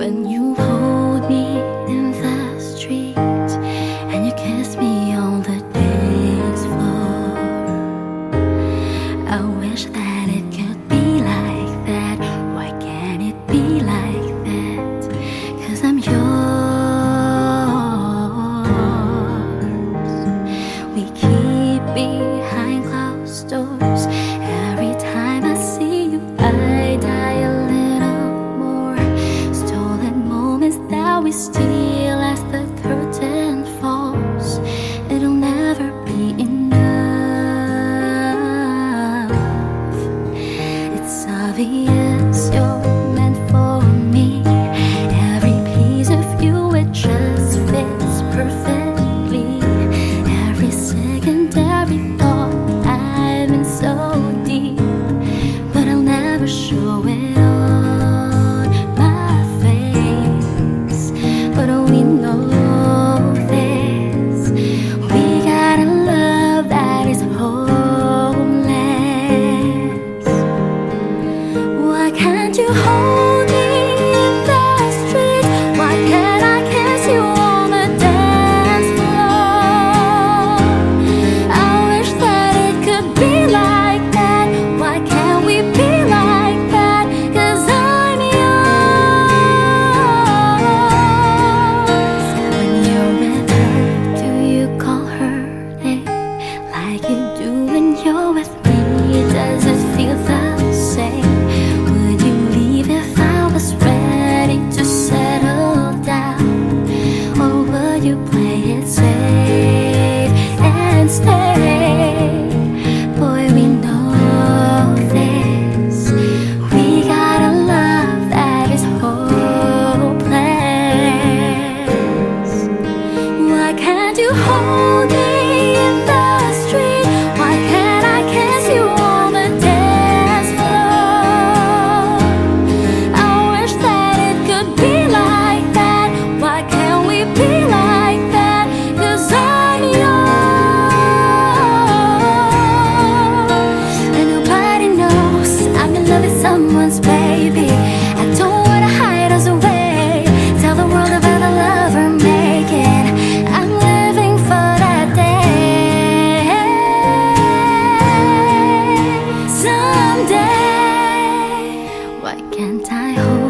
When you hold me in the street and you kiss me on the dance floor, I wish that it could be like that. Why can't it be like that? 'Cause I'm yours. We keep behind closed doors. Every time I see you, I die a little more. Stolen moments that we steal as the curtain falls. It'll never be enough. It's obvious you're meant for me. Every piece of you, it just fits perfectly. Every second, every thought, I've been so deep, but I'll never show it on my face. But we know this, we got a love that is homeless. Why can't you hold me in the street? Why can't I kiss you on the dance floor? I wish that it could be like that. Why can't we be like that? 'Cause I'm yours. When you're with her, do you call her name like you do when you're with me? Does it feel the same? Would you leave if I was ready to settle down? Or would you play it safe and stay? Boy, we know this, we got a love that is hopeless. Why can't you hold me in the street? Why can't I kiss you on the dance floor? I wish that it could be like that. Why can't we be like that? 'Cause I'm yours. And nobody knows I'm in love with someone's baby. I don't wanna hide us away. Tell the world about the love we're making. I'm living for that day. Someday, why can't I hold